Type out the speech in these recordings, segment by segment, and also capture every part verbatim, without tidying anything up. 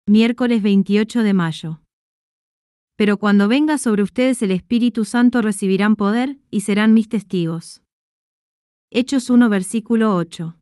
Miércoles veintiocho de mayo. Pero cuando venga sobre ustedes el Espíritu Santo recibirán poder, y serán mis testigos. Hechos uno versículo ocho.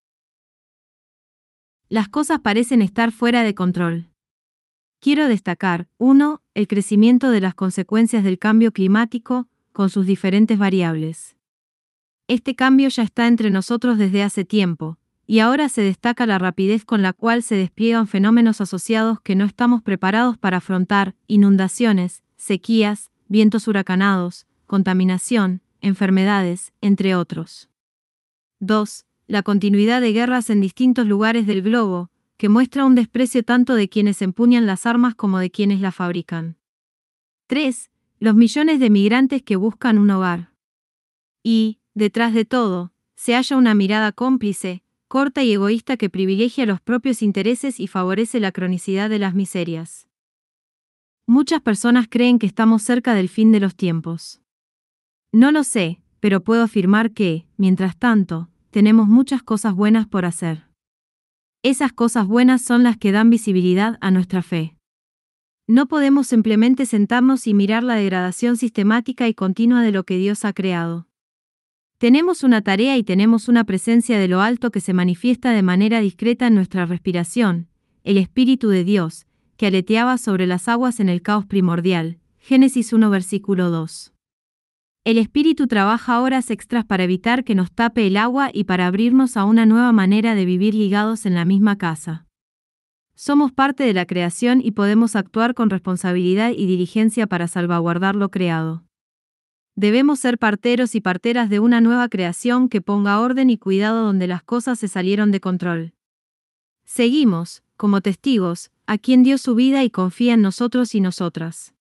Las cosas parecen estar fuera de control. Quiero destacar, uno, el crecimiento de las consecuencias del cambio climático, con sus diferentes variables. Este cambio ya está entre nosotros desde hace tiempo, y ahora se destaca la rapidez con la cual se despliegan fenómenos asociados que no estamos preparados para afrontar: inundaciones, sequías, vientos huracanados, contaminación, enfermedades, entre otros. dos. La continuidad de guerras en distintos lugares del globo, que muestra un desprecio tanto de quienes empuñan las armas como de quienes las fabrican. tres. Los millones de migrantes que buscan un hogar. Y, detrás de todo, se halla una mirada cómplice, corta y egoísta que privilegia los propios intereses y favorece la cronicidad de las miserias. Muchas personas creen que estamos cerca del fin de los tiempos. No lo sé, pero puedo afirmar que, mientras tanto, tenemos muchas cosas buenas por hacer. Esas cosas buenas son las que dan visibilidad a nuestra fe. No podemos simplemente sentarnos y mirar la degradación sistemática y continua de lo que Dios ha creado. Tenemos una tarea y tenemos una presencia de lo alto que se manifiesta de manera discreta en nuestra respiración, el Espíritu de Dios, que aleteaba sobre las aguas en el caos primordial. Génesis uno versículo dos. El Espíritu trabaja horas extras para evitar que nos tape el agua y para abrirnos a una nueva manera de vivir ligados en la misma casa. Somos parte de la creación y podemos actuar con responsabilidad y diligencia para salvaguardar lo creado. Debemos ser parteros y parteras de una nueva creación que ponga orden y cuidado donde las cosas se salieron de control. Seguimos, como testigos, a quien dio su vida y confía en nosotros y nosotras.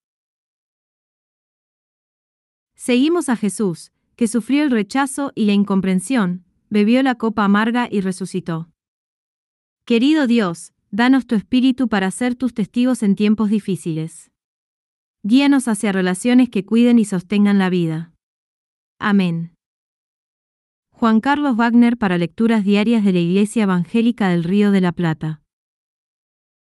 Seguimos a Jesús, que sufrió el rechazo y la incomprensión, bebió la copa amarga y resucitó. Querido Dios, danos tu Espíritu para ser tus testigos en tiempos difíciles. Guíanos hacia relaciones que cuiden y sostengan la vida. Amén. Juan Carlos Wagner para Lecturas Diarias de la Iglesia Evangélica del Río de la Plata.